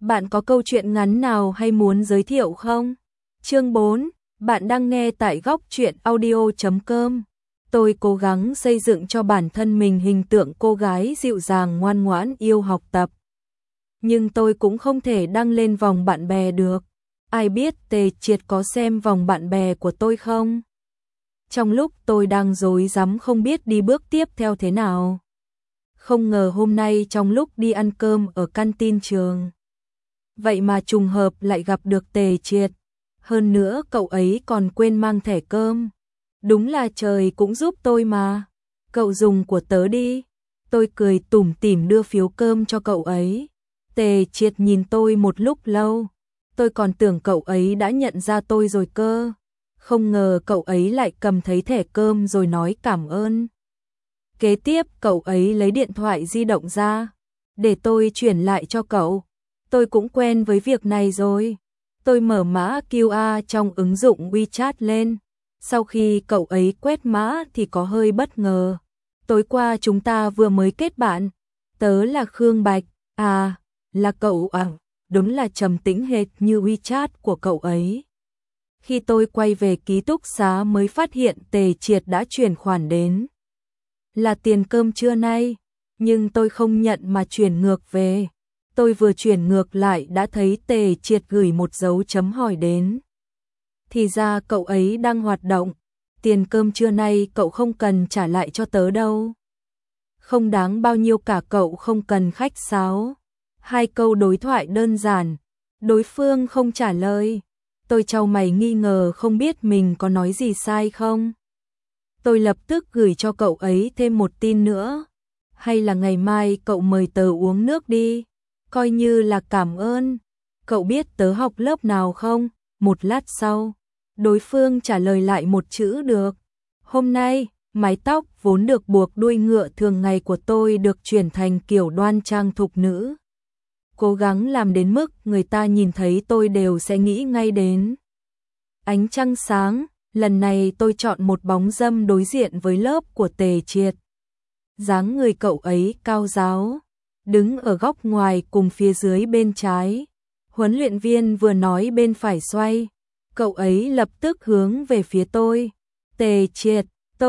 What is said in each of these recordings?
Bạn có câu chuyện ngắn nào hay muốn giới thiệu không? Chương 4, bạn đang nghe tại góc truyện audio.com. Tôi cố gắng xây dựng cho bản thân mình hình tượng cô gái dịu dàng ngoan ngoãn yêu học tập. Nhưng tôi cũng không thể đăng lên vòng bạn bè được. Ai biết Tề Triệt có xem vòng bạn bè của tôi không? Trong lúc tôi đang rối rắm không biết đi bước tiếp theo thế nào. Không ngờ hôm nay trong lúc đi ăn cơm ở canteen trường, vậy mà trùng hợp lại gặp được Tề Triệt. Hơn nữa cậu ấy còn quên mang thẻ cơm. Đúng là trời cũng giúp tôi mà. Cậu dùng của tớ đi. Tôi cười tủm tỉm đưa phiếu cơm cho cậu ấy. Tề Triệt nhìn tôi một lúc lâu. Tôi còn tưởng cậu ấy đã nhận ra tôi rồi cơ. Không ngờ cậu ấy lại cầm thấy thẻ cơm rồi nói cảm ơn. Kế tiếp cậu ấy lấy điện thoại di động ra. Để tôi chuyển lại cho cậu. Tôi cũng quen với việc này rồi. Tôi mở mã QR trong ứng dụng WeChat lên. Sau khi cậu ấy quét mã thì có hơi bất ngờ. Tối qua chúng ta vừa mới kết bạn. Tớ là Khương Bạch. À, là cậu à? Đúng là trầm tĩnh hệt như WeChat của cậu ấy. Khi tôi quay về ký túc xá mới phát hiện Tề Triệt đã chuyển khoản đến. Là tiền cơm trưa nay, nhưng tôi không nhận mà chuyển ngược về. Tôi vừa chuyển ngược lại đã thấy Tề Triệt gửi một dấu chấm hỏi đến. Thì ra cậu ấy đang hoạt động. Tiền cơm trưa nay cậu không cần trả lại cho tớ đâu. Không đáng bao nhiêu cả, cậu không cần khách sáo. Hai câu đối thoại đơn giản. Đối phương không trả lời. Tôi chau mày nghi ngờ không biết mình có nói gì sai không. Tôi lập tức gửi cho cậu ấy thêm một tin nữa. Hay là ngày mai cậu mời tớ uống nước đi. Coi như là cảm ơn. Cậu biết tớ học lớp nào không? Một lát sau, đối phương trả lời lại một chữ được. Hôm nay, mái tóc vốn được buộc đuôi ngựa thường ngày của tôi được chuyển thành kiểu đoan trang thục nữ. Cố gắng làm đến mức người ta nhìn thấy tôi đều sẽ nghĩ ngay đến ánh trăng sáng. Lần này tôi chọn một bóng râm đối diện với lớp của Tề Triệt. Dáng người cậu ấy cao ráo, đứng ở góc ngoài cùng phía dưới bên trái. Huấn luyện viên vừa nói bên phải xoay, cậu ấy lập tức hướng về phía tôi. Tề Triệt,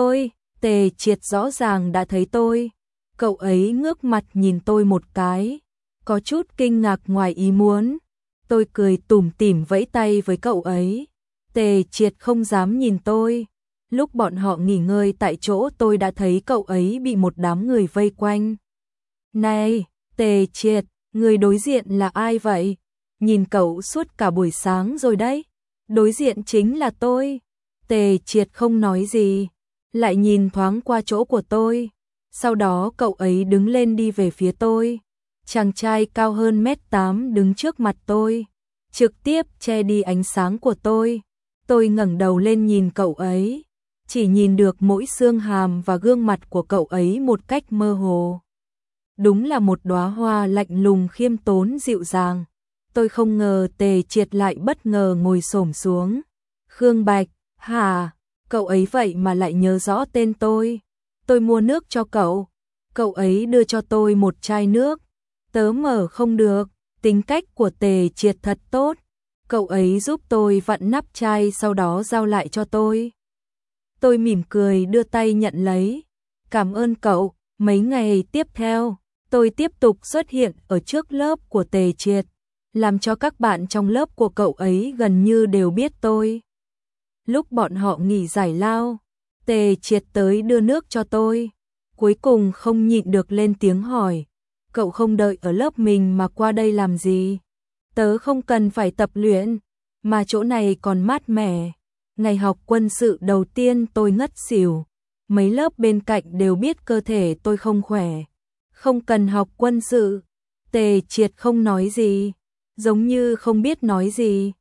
Tề Triệt rõ ràng đã thấy tôi. Cậu ấy ngước mặt nhìn tôi một cái, có chút kinh ngạc ngoài ý muốn. Tôi cười tủm tỉm vẫy tay với cậu ấy. Tề Triệt không dám nhìn tôi. Lúc bọn họ nghỉ ngơi tại chỗ tôi đã thấy cậu ấy bị một đám người vây quanh. Này, Tề Triệt, người đối diện là ai vậy? Nhìn cậu suốt cả buổi sáng rồi đấy. Đối diện chính là tôi. Tề Triệt không nói gì, lại nhìn thoáng qua chỗ của tôi. Sau đó cậu ấy đứng lên đi về phía tôi. Chàng trai cao hơn 1m8 đứng trước mặt tôi, trực tiếp che đi ánh sáng của tôi. Tôi ngẩng đầu lên nhìn cậu ấy, chỉ nhìn được mỗi xương hàm và gương mặt của cậu ấy một cách mơ hồ. Đúng là một đóa hoa lạnh lùng khiêm tốn dịu dàng. Tôi không ngờ Tề Triệt lại bất ngờ ngồi xổm xuống. Khương Bạch, hả? Cậu ấy vậy mà lại nhớ rõ tên tôi. Tôi mua nước cho cậu. Cậu ấy đưa cho tôi một chai nước. Tớ mở không được. Tính cách của Tề Triệt thật tốt. Cậu ấy giúp tôi vặn nắp chai sau đó giao lại cho tôi. Tôi mỉm cười đưa tay nhận lấy. Cảm ơn cậu. Mấy ngày tiếp theo, tôi tiếp tục xuất hiện ở trước lớp của Tề Triệt, làm cho các bạn trong lớp của cậu ấy gần như đều biết tôi. Lúc bọn họ nghỉ giải lao, Tề Triệt tới đưa nước cho tôi. Cuối cùng không nhịn được lên tiếng hỏi. Cậu không đợi ở lớp mình mà qua đây làm gì? Tớ không cần phải tập luyện, mà chỗ này còn mát mẻ. Ngày học quân sự đầu tiên tôi ngất xỉu. Mấy lớp bên cạnh đều biết cơ thể tôi không khỏe. Không cần học quân sự. Tề Triệt không nói gì, giống như không biết nói gì.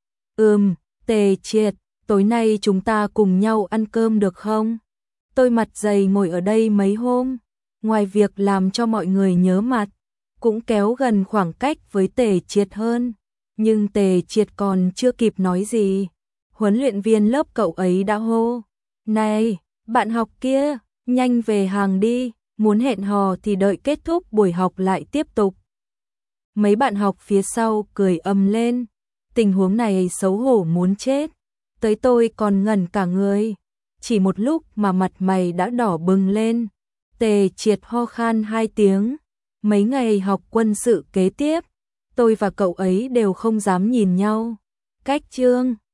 Tề Triệt, tối nay chúng ta cùng nhau ăn cơm được không? Tôi mặt dày ngồi ở đây mấy hôm, ngoài việc làm cho mọi người nhớ mặt, cũng kéo gần khoảng cách với Tề Triệt hơn. Nhưng Tề Triệt còn chưa kịp nói gì, huấn luyện viên lớp cậu ấy đã hô. Này, bạn học kia, nhanh về hàng đi, muốn hẹn hò thì đợi kết thúc buổi học lại tiếp tục. Mấy bạn học phía sau cười ầm lên. Tình huống này xấu hổ muốn chết. Tới tôi còn ngẩn cả người. Chỉ một lúc mà mặt mày đã đỏ bừng lên. Tề Triệt ho khan 2 tiếng. Mấy ngày học quân sự kế tiếp, tôi và cậu ấy đều không dám nhìn nhau. Cách chương